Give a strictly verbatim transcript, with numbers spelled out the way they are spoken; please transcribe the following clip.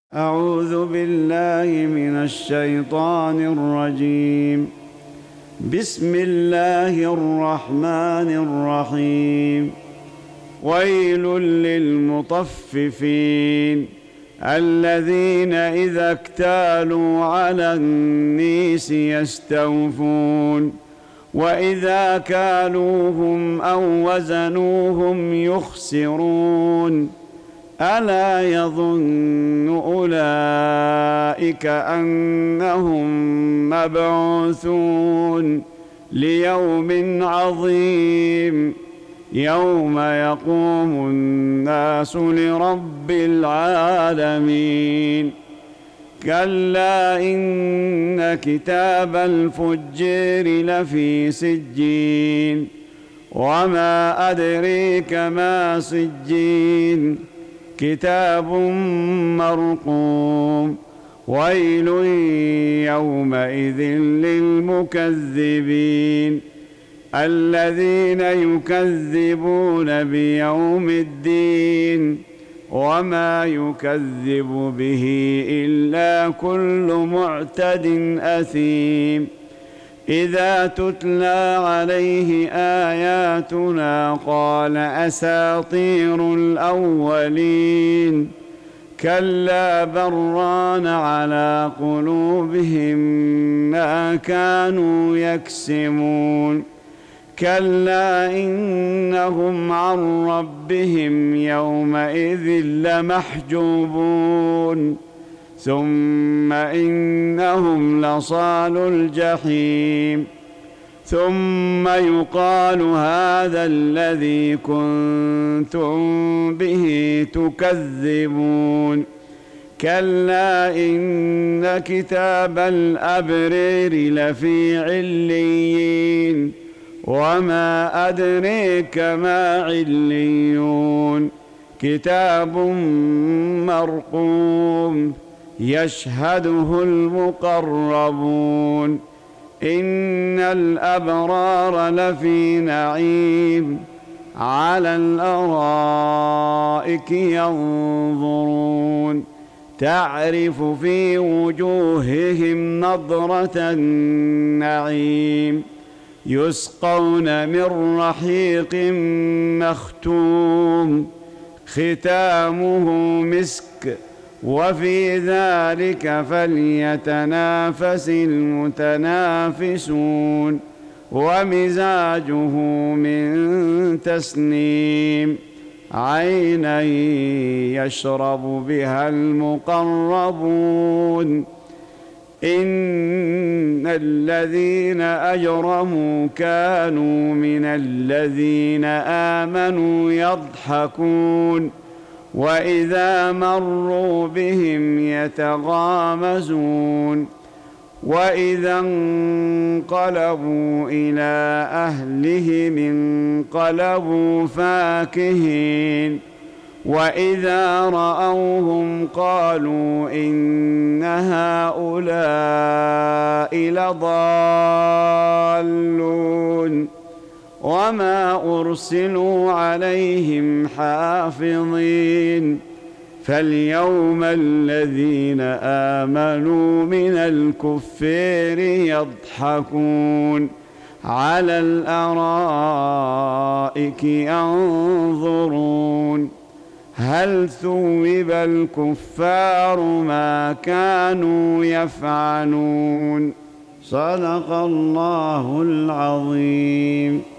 أعوذ بالله من الشيطان الرجيم. بسم الله الرحمن الرحيم. ويل للمطففين الذين إذا اكتالوا على الناس يستوفون وإذا كالوهم أو وزنوهم يخسرون ألا يظن أولئك أنهم مبعوثون ليوم عظيم يوم يقوم الناس لرب العالمين. كلا إن كتاب الفجار لفي سجين وما أدريك ما سجين كتاب مرقوم. ويل يومئذ للمكذبين الذين يكذبون بيوم الدين وما يكذب به إلا كل معتد أثيم. إذا تتلى عليه آياتنا قال أساطير الأولين كلا بران على قلوبهم ما كانوا يكسبون. كلا إنهم عن ربهم يومئذ لمحجوبون ثم إنهم لصالو الجحيم. ثم يقال هذا الذي كنتم به تكذبون. كلا إن كتاب الأبرار لفي عليين وما أدريك ما عليون كتاب مرقوم يشهده المقربون. إن الأبرار لفي نعيم على الأرائك ينظرون تعرف في وجوههم نضرة النعيم يسقون من رحيق مختوم ختامه مسك وفي ذلك فليتنافس المتنافسون. ومزاجه من تسنيم عينا يشرب بها المقربون. إن الذين أجرموا كانوا من الذين آمنوا يضحكون وإذا مروا بهم يتغامزون وإذا انقلبوا إلى أهلهم انقلبوا فاكهين وإذا رأوهم قالوا إن هؤلاء لضالون وما أرسلوا عليهم حافظين. فاليوم الذين آمنوا من الكفار يضحكون على الأرائك ينظرون هل ثوب الكفار ما كانوا يفعلون. صدق الله العظيم.